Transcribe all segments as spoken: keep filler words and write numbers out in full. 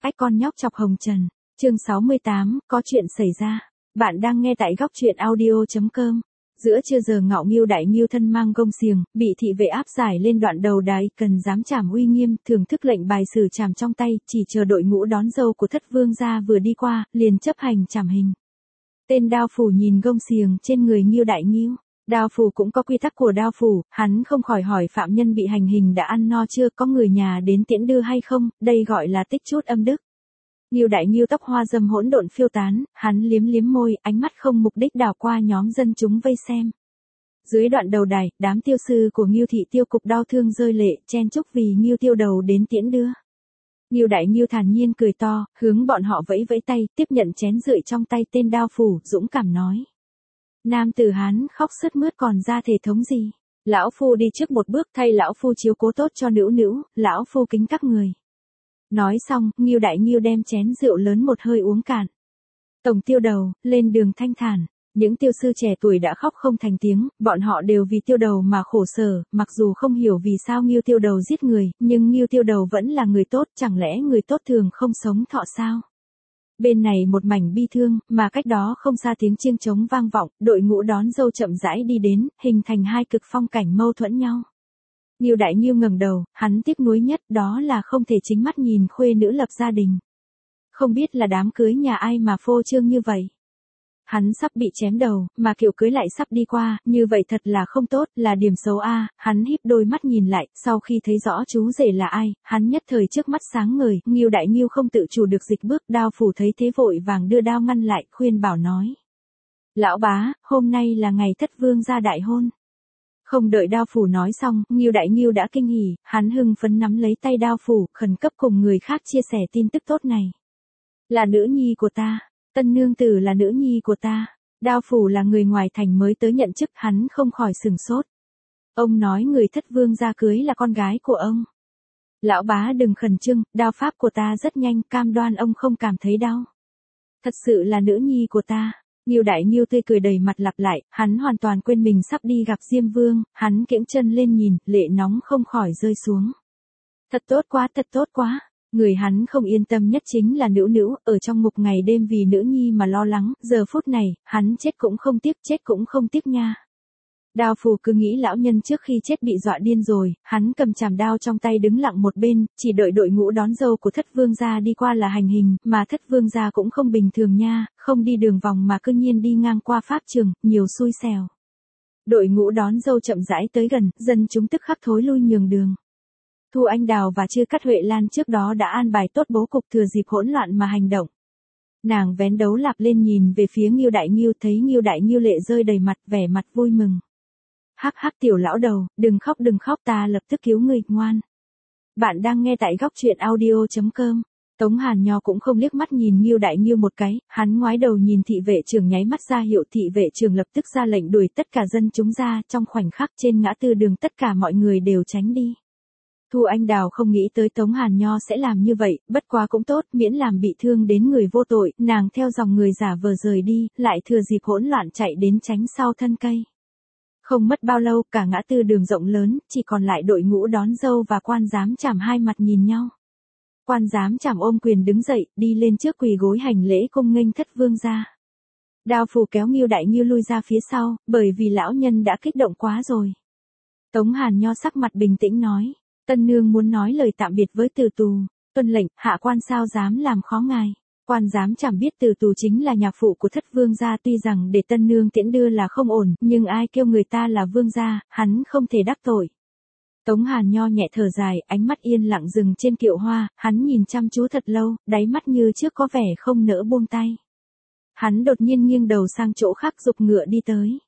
Ách con nhóc chọc hồng trần. Chương sáu mươi tám, có chuyện xảy ra. Bạn đang nghe tại góc truyện audio.com. Giữa trưa giờ ngọ Ngưu Đại Ngưu thân mang gông xiềng, bị thị vệ áp giải lên đoạn đầu đài, cần dám trảm uy nghiêm, thưởng thức lệnh bài xử trảm trong tay, chỉ chờ đội ngũ đón dâu của thất vương gia vừa đi qua, liền chấp hành trảm hình. Tên đao phủ nhìn gông xiềng trên người Ngưu Đại Ngưu. Đao phủ cũng có quy tắc của đao phủ, hắn không khỏi hỏi phạm nhân bị hành hình đã ăn no chưa, có người nhà đến tiễn đưa hay không, đây gọi là tích chút âm đức. Ngưu Đại Ngưu tóc hoa dâm hỗn độn phiêu tán, hắn liếm liếm môi, ánh mắt không mục đích đảo qua nhóm dân chúng vây xem. Dưới đoạn đầu đài, đám tiêu sư của Ngưu thị tiêu cục đau thương rơi lệ, chen chúc vì Ngưu tiêu đầu đến tiễn đưa. Ngưu Đại Ngưu thản nhiên cười to, hướng bọn họ vẫy vẫy tay, tiếp nhận chén rượu trong tay tên đao phủ, dũng cảm nói. Nam tử Hán khóc sướt mướt còn ra thể thống gì? Lão phu đi trước một bước thay lão phu chiếu cố tốt cho nữ nữ, lão phu kính các người. Nói xong, Ngưu Đại Ngưu đem chén rượu lớn một hơi uống cạn. Tổng tiêu đầu, lên đường thanh thản. Những tiêu sư trẻ tuổi đã khóc không thành tiếng, bọn họ đều vì tiêu đầu mà khổ sở, mặc dù không hiểu vì sao Ngưu tiêu đầu giết người, nhưng Ngưu tiêu đầu vẫn là người tốt, chẳng lẽ người tốt thường không sống thọ sao? Bên này một mảnh bi thương, mà cách đó không xa tiếng chiêng trống vang vọng, đội ngũ đón dâu chậm rãi đi đến, hình thành hai cực phong cảnh mâu thuẫn nhau. Ngưu Đại Ngưu ngẩng đầu, hắn tiếc nuối nhất đó là không thể chính mắt nhìn khuê nữ lập gia đình. Không biết là đám cưới nhà ai mà phô trương như vậy. Hắn sắp bị chém đầu, mà kiểu cưới lại sắp đi qua, như vậy thật là không tốt, là điểm xấu a. Hắn híp đôi mắt nhìn lại, sau khi thấy rõ chú rể là ai, hắn nhất thời trước mắt sáng ngời, Ngưu Đại Ngưu không tự chủ được dịch bước, đao phủ thấy thế vội vàng đưa đao ngăn lại, khuyên bảo nói. Lão bá, hôm nay là ngày thất vương gia đại hôn. Không đợi đao phủ nói xong, Ngưu Đại Ngưu đã kinh hỉ, hắn hưng phấn nắm lấy tay đao phủ, khẩn cấp cùng người khác chia sẻ tin tức tốt này. Là nữ nhi của ta. Tân nương tử là nữ nhi của ta. Đao phủ là người ngoài thành mới tới nhận chức, hắn không khỏi sửng sốt. Ông nói người thất vương gia cưới là con gái của ông. Lão bá đừng khẩn trương, đao pháp của ta rất nhanh, cam đoan ông không cảm thấy đau. Thật sự là nữ nhi của ta. Ngưu Đại Ngưu tươi cười đầy mặt lặp lại, hắn hoàn toàn quên mình sắp đi gặp Diêm Vương, hắn kiễng chân lên nhìn, lệ nóng không khỏi rơi xuống. Thật tốt quá, thật tốt quá. Người hắn không yên tâm nhất chính là nữ nữ, ở trong ngục ngày đêm vì nữ nhi mà lo lắng, giờ phút này, hắn chết cũng không tiếc, chết cũng không tiếc nha. Đao phủ cứ nghĩ lão nhân trước khi chết bị dọa điên rồi, hắn cầm chảm đao trong tay đứng lặng một bên, chỉ đợi đội ngũ đón dâu của thất vương gia đi qua là hành hình, mà thất vương gia cũng không bình thường nha, không đi đường vòng mà cứ nhiên đi ngang qua pháp trường, nhiều xui xẻo. Đội ngũ đón dâu chậm rãi tới gần, dân chúng tức khắc thối lui nhường đường. Thu Anh Đào và Chư Cát Huệ Lan trước đó đã an bài tốt bố cục thừa dịp hỗn loạn mà hành động. Nàng vén đấu lạp lên nhìn về phía Ngưu Đại Ngưu, thấy Ngưu Đại Ngưu lệ rơi đầy mặt, vẻ mặt vui mừng. Hắc hắc tiểu lão đầu, đừng khóc đừng khóc, ta lập tức cứu người, ngoan. Bạn đang nghe tại góc truyện audio.com. Tống Hàn Nho cũng không liếc mắt nhìn Ngưu Đại Ngưu một cái, hắn ngoái đầu nhìn thị vệ trưởng nháy mắt ra hiệu, thị vệ trưởng lập tức ra lệnh đuổi tất cả dân chúng ra, trong khoảnh khắc trên ngã tư đường tất cả mọi người đều tránh đi. Thu Anh Đào không nghĩ tới Tống Hàn Nho sẽ làm như vậy, bất quá cũng tốt, miễn làm bị thương đến người vô tội, nàng theo dòng người giả vờ rời đi, lại thừa dịp hỗn loạn chạy đến tránh sau thân cây. Không mất bao lâu, cả ngã tư đường rộng lớn, chỉ còn lại đội ngũ đón dâu và quan giám trảm hai mặt nhìn nhau. Quan giám trảm ôm quyền đứng dậy, đi lên trước quỳ gối hành lễ cung nghênh thất vương gia. Đao phủ kéo Ngưu Đại Ngưu lui ra phía sau, bởi vì lão nhân đã kích động quá rồi. Tống Hàn Nho sắc mặt bình tĩnh nói. Tân nương muốn nói lời tạm biệt với Từ Tù, tuân lệnh, hạ quan sao dám làm khó ngài. Quan giám chẳng biết Từ Tù chính là nhạc phụ của thất vương gia, tuy rằng để tân nương tiễn đưa là không ổn, nhưng ai kêu người ta là vương gia, hắn không thể đắc tội. Tống Hàn Nho nhẹ thở dài, ánh mắt yên lặng dừng trên kiệu hoa, hắn nhìn chăm chú thật lâu, đáy mắt như trước có vẻ không nỡ buông tay. Hắn đột nhiên nghiêng đầu sang chỗ khác giục ngựa đi tới.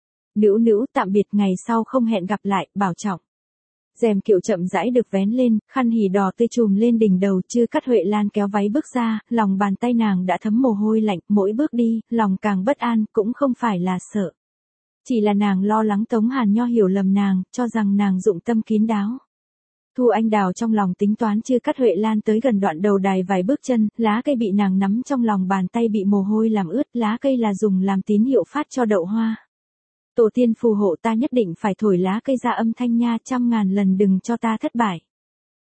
Nữ nữ tạm biệt, ngày sau không hẹn gặp lại, bảo trọng. Rèm kiệu chậm rãi được vén lên, khăn hỉ đỏ tươi trùm lên đỉnh đầu, Chư Cát Huệ Lan kéo váy bước ra, lòng bàn tay nàng đã thấm mồ hôi lạnh, mỗi bước đi, lòng càng bất an, cũng không phải là sợ. Chỉ là nàng lo lắng Tống Hàn Nho hiểu lầm nàng, cho rằng nàng dụng tâm kín đáo. Thu Anh Đào trong lòng tính toán Chư Cát Huệ Lan tới gần đoạn đầu đài vài bước chân, lá cây bị nàng nắm trong lòng bàn tay bị mồ hôi làm ướt, lá cây là dùng làm tín hiệu phát cho đậu hoa. Tổ tiên phù hộ ta nhất định phải thổi lá cây ra âm thanh nha, trăm ngàn lần đừng cho ta thất bại.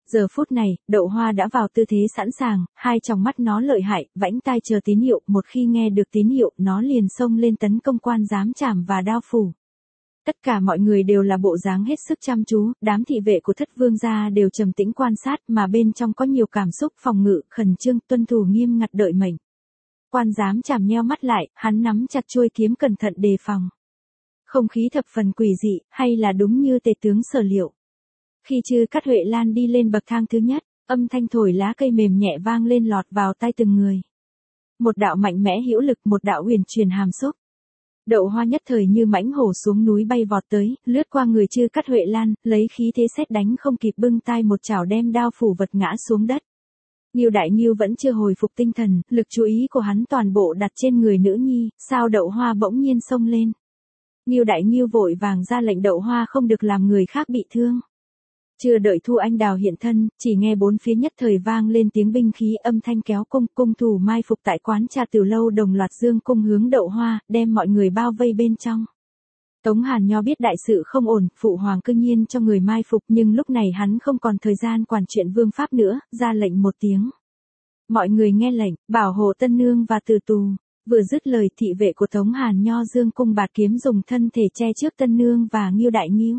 Giờ phút này, Đậu Hoa đã vào tư thế sẵn sàng, hai tròng mắt nó lợi hại, vãnh tai chờ tín hiệu, một khi nghe được tín hiệu, nó liền xông lên tấn công quan giám trảm và đao phủ. Tất cả mọi người đều là bộ dáng hết sức chăm chú, đám thị vệ của Thất Vương gia đều trầm tĩnh quan sát, mà bên trong có nhiều cảm xúc, phòng ngự, khẩn trương, tuân thủ nghiêm ngặt đợi mệnh. Quan giám trảm nheo mắt lại, hắn nắm chặt chuôi kiếm cẩn thận đề phòng. Không khí thập phần quỷ dị, hay là đúng như tề tướng sở liệu. Khi Chư Cát Huệ Lan đi lên bậc thang thứ nhất, âm thanh thổi lá cây mềm nhẹ vang lên lọt vào tai từng người. Một đạo mạnh mẽ hữu lực, một đạo huyền truyền hàm xúc. Đậu Hoa nhất thời như mãnh hổ xuống núi bay vọt tới, lướt qua người Chư Cát Huệ Lan, lấy khí thế sét đánh không kịp bưng tay một chảo đem đao phủ vật ngã xuống đất. Ngưu Đại Ngưu vẫn chưa hồi phục tinh thần, lực chú ý của hắn toàn bộ đặt trên người nữ nhi, sao Đậu Hoa bỗng nhiên xông lên. Ngưu Đại Ngưu vội vàng ra lệnh Đậu Hoa không được làm người khác bị thương. Chưa đợi Thu Anh Đào hiện thân, chỉ nghe bốn phía nhất thời vang lên tiếng binh khí, âm thanh kéo cung, cung thủ mai phục tại quán trà Từ Lâu đồng loạt dương cung hướng Đậu Hoa, đem mọi người bao vây bên trong. Tống Hàn Nho biết đại sự không ổn, phụ hoàng cư nhiên cho người mai phục, nhưng lúc này hắn không còn thời gian quản chuyện vương pháp nữa, ra lệnh một tiếng. Mọi người nghe lệnh, bảo hộ tân nương và từ tù. Vừa dứt lời, thị vệ của Tống Hàn Nho dương cung bạt kiếm dùng thân thể che trước tân nương và Ngưu Đại Ngưu.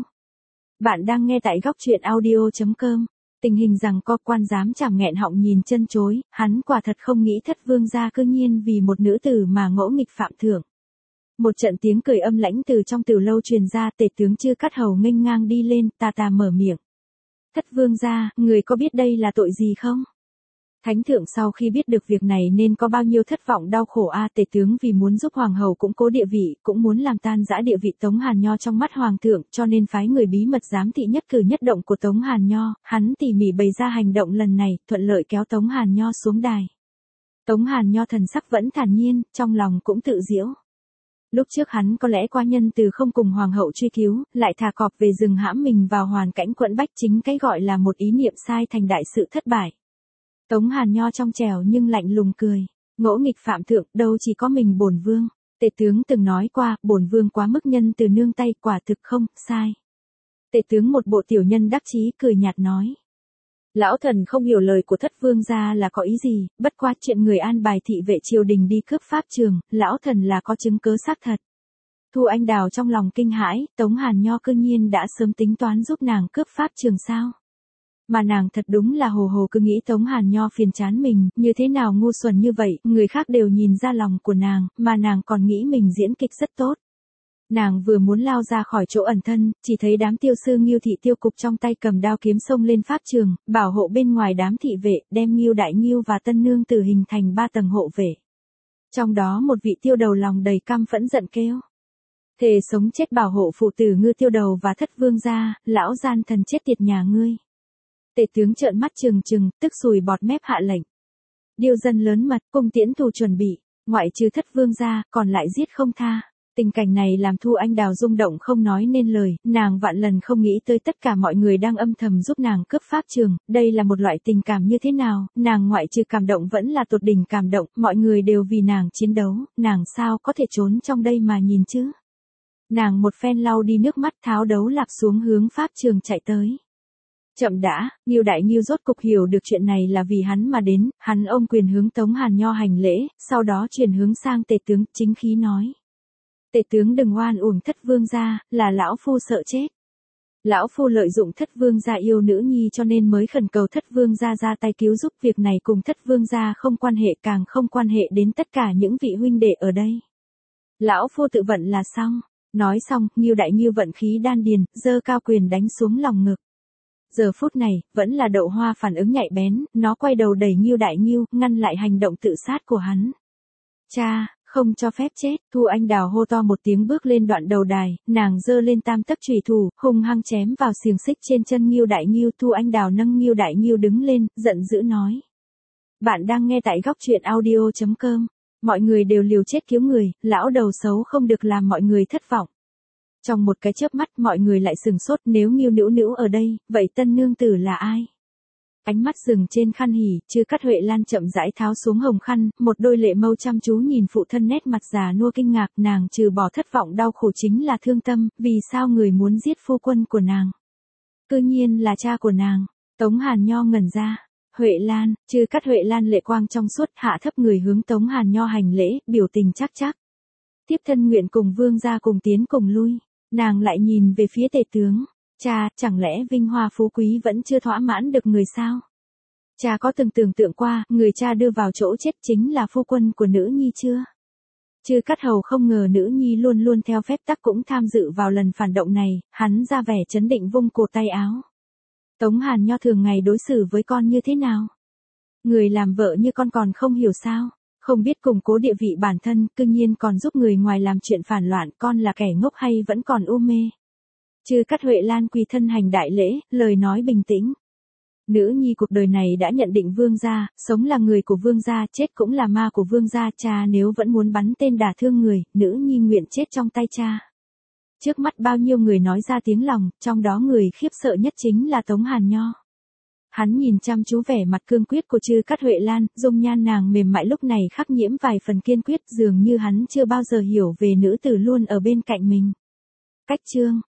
Bạn đang nghe tại góc truyện audio chấm com. Tình hình rằng co quan giám trảm nghẹn họng nhìn chân chối, hắn quả thật không nghĩ Thất Vương gia cư nhiên vì một nữ tử mà ngỗ nghịch phạm thượng. Một trận tiếng cười âm lãnh từ trong Từ Lâu truyền ra, tể tướng Chư Cát Hầu nghênh ngang đi lên, tà tà mở miệng. Thất Vương gia, người có biết đây là tội gì không? Thánh thượng sau khi biết được việc này nên có bao nhiêu thất vọng đau khổ a à, tể tướng vì muốn giúp hoàng hậu củng cố địa vị, cũng muốn làm tan rã địa vị Tống Hàn Nho trong mắt hoàng thượng, cho nên phái người bí mật giám thị nhất cử nhất động của Tống Hàn Nho, hắn tỉ mỉ bày ra hành động lần này, thuận lợi kéo Tống Hàn Nho xuống đài. Tống Hàn Nho thần sắc vẫn thản nhiên, trong lòng cũng tự giễu. Lúc trước hắn có lẽ qua nhân từ không cùng hoàng hậu truy cứu, lại thả cọp về rừng hãm mình vào hoàn cảnh quẫn bách, chính cái gọi là một ý niệm sai thành đại sự thất bại. Tống Hàn Nho trong trẻo nhưng lạnh lùng cười, ngỗ nghịch phạm thượng, đâu chỉ có mình bổn vương, tể tướng từng nói qua, bổn vương quá mức nhân từ nương tay, quả thực không, sai. Tể tướng một bộ tiểu nhân đắc chí cười nhạt nói. Lão thần không hiểu lời của Thất Vương gia là có ý gì, bất quá chuyện người an bài thị vệ triều đình đi cướp pháp trường, lão thần là có chứng cớ xác thật. Thu Anh Đào trong lòng kinh hãi, Tống Hàn Nho cư nhiên đã sớm tính toán giúp nàng cướp pháp trường sao. Mà nàng thật đúng là hồ hồ cứ nghĩ Tống Hàn Nho phiền chán mình, như thế nào ngu xuẩn như vậy, người khác đều nhìn ra lòng của nàng, mà nàng còn nghĩ mình diễn kịch rất tốt. Nàng vừa muốn lao ra khỏi chỗ ẩn thân, chỉ thấy đám tiêu sư Ngưu thị tiêu cục trong tay cầm đao kiếm xông lên pháp trường, bảo hộ bên ngoài đám thị vệ, đem Ngưu Đại Ngưu và tân nương tử hình thành ba tầng hộ vệ. Trong đó một vị tiêu đầu lòng đầy căm phẫn giận kêu. Thề sống chết bảo hộ phụ tử Ngư tiêu đầu và Thất Vương gia, lão gian thần chết tiệt nhà ngươi. Tể tướng trợn mắt trừng trừng, tức sùi bọt mép hạ lệnh. Điêu dân lớn mật, cung tiễn thù chuẩn bị, ngoại trừ Thất Vương gia, còn lại giết không tha. Tình cảnh này làm Thu Anh Đào rung động không nói nên lời, nàng vạn lần không nghĩ tới tất cả mọi người đang âm thầm giúp nàng cướp pháp trường, đây là một loại tình cảm như thế nào, nàng ngoại trừ cảm động vẫn là tột đỉnh cảm động, mọi người đều vì nàng chiến đấu, nàng sao có thể trốn trong đây mà nhìn chứ. Nàng một phen lau đi nước mắt tháo đấu lạp xuống hướng pháp trường chạy tới. Chậm đã, Ngưu Đại Ngưu rốt cục hiểu được chuyện này là vì hắn mà đến, hắn ôm quyền hướng Tống Hàn Nho hành lễ, sau đó chuyển hướng sang tể tướng, chính khí nói. Tể tướng đừng oan uổng Thất Vương gia, là lão phu sợ chết. Lão phu lợi dụng Thất Vương gia yêu nữ nhi cho nên mới khẩn cầu Thất Vương gia ra tay cứu giúp, việc này cùng Thất Vương gia không quan hệ, càng không quan hệ đến tất cả những vị huynh đệ ở đây. Lão phu tự vận là xong. Nói xong, Ngưu Đại Ngưu vận khí đan điền, giơ cao quyền đánh xuống lòng ngực. Giờ phút này, vẫn là Đậu Hoa phản ứng nhạy bén, nó quay đầu đẩy Ngưu Đại Ngưu, ngăn lại hành động tự sát của hắn. Cha, không cho phép chết, Thu Anh Đào hô to một tiếng bước lên đoạn đầu đài, nàng giơ lên tam tấc chùy thủ, hung hăng chém vào xiềng xích trên chân Ngưu Đại Ngưu. Thu Anh Đào nâng Ngưu Đại Ngưu đứng lên, giận dữ nói. Bạn đang nghe tại góc truyện audio chấm com. Mọi người đều liều chết cứu người, lão đầu xấu không được làm mọi người thất vọng. Trong một cái chớp mắt mọi người lại sừng sốt, nếu Ngưu Nữu Nữu ở đây, vậy tân nương tử là ai? Ánh mắt dừng trên khăn hỉ, Chư Cát Huệ Lan chậm rãi tháo xuống hồng khăn, một đôi lệ mâu chăm chú nhìn phụ thân nét mặt già nua kinh ngạc, nàng trừ bỏ thất vọng đau khổ chính là thương tâm, vì sao người muốn giết phu quân của nàng? Cư nhiên là cha của nàng. Tống Hàn Nho ngẩn ra. Huệ Lan, Chư Cát Huệ Lan lệ quang trong suốt hạ thấp người hướng Tống Hàn Nho hành lễ, biểu tình chắc chắc. Tiếp thân nguyện cùng vương gia cùng tiến cùng lui. Nàng lại nhìn về phía tể tướng. Cha, chẳng lẽ vinh hoa phú quý vẫn chưa thỏa mãn được người sao? Cha có từng tưởng tượng qua, người cha đưa vào chỗ chết chính là phu quân của nữ nhi chưa? Chư Cát Hầu không ngờ nữ nhi luôn luôn theo phép tắc cũng tham dự vào lần phản động này, hắn ra vẻ trấn định vung cổ tay áo. Tống Hàn Nho thường ngày đối xử với con như thế nào? Người làm vợ như con còn không hiểu sao? Không biết củng cố địa vị bản thân, cư nhiên còn giúp người ngoài làm chuyện phản loạn, con là kẻ ngốc hay vẫn còn u mê? Chư Cát Huệ Lan quỳ thân hành đại lễ, lời nói bình tĩnh. Nữ nhi cuộc đời này đã nhận định vương gia, sống là người của vương gia, chết cũng là ma của vương gia, cha nếu vẫn muốn bắn tên đả thương người, nữ nhi nguyện chết trong tay cha. Trước mắt bao nhiêu người nói ra tiếng lòng, trong đó người khiếp sợ nhất chính là Tống Hàn Nho. Hắn nhìn chăm chú vẻ mặt cương quyết của Chư Cát Huệ Lan, dung nhan nàng mềm mại lúc này khắc nhiễm vài phần kiên quyết, dường như hắn chưa bao giờ hiểu về nữ tử luôn ở bên cạnh mình. Cách chương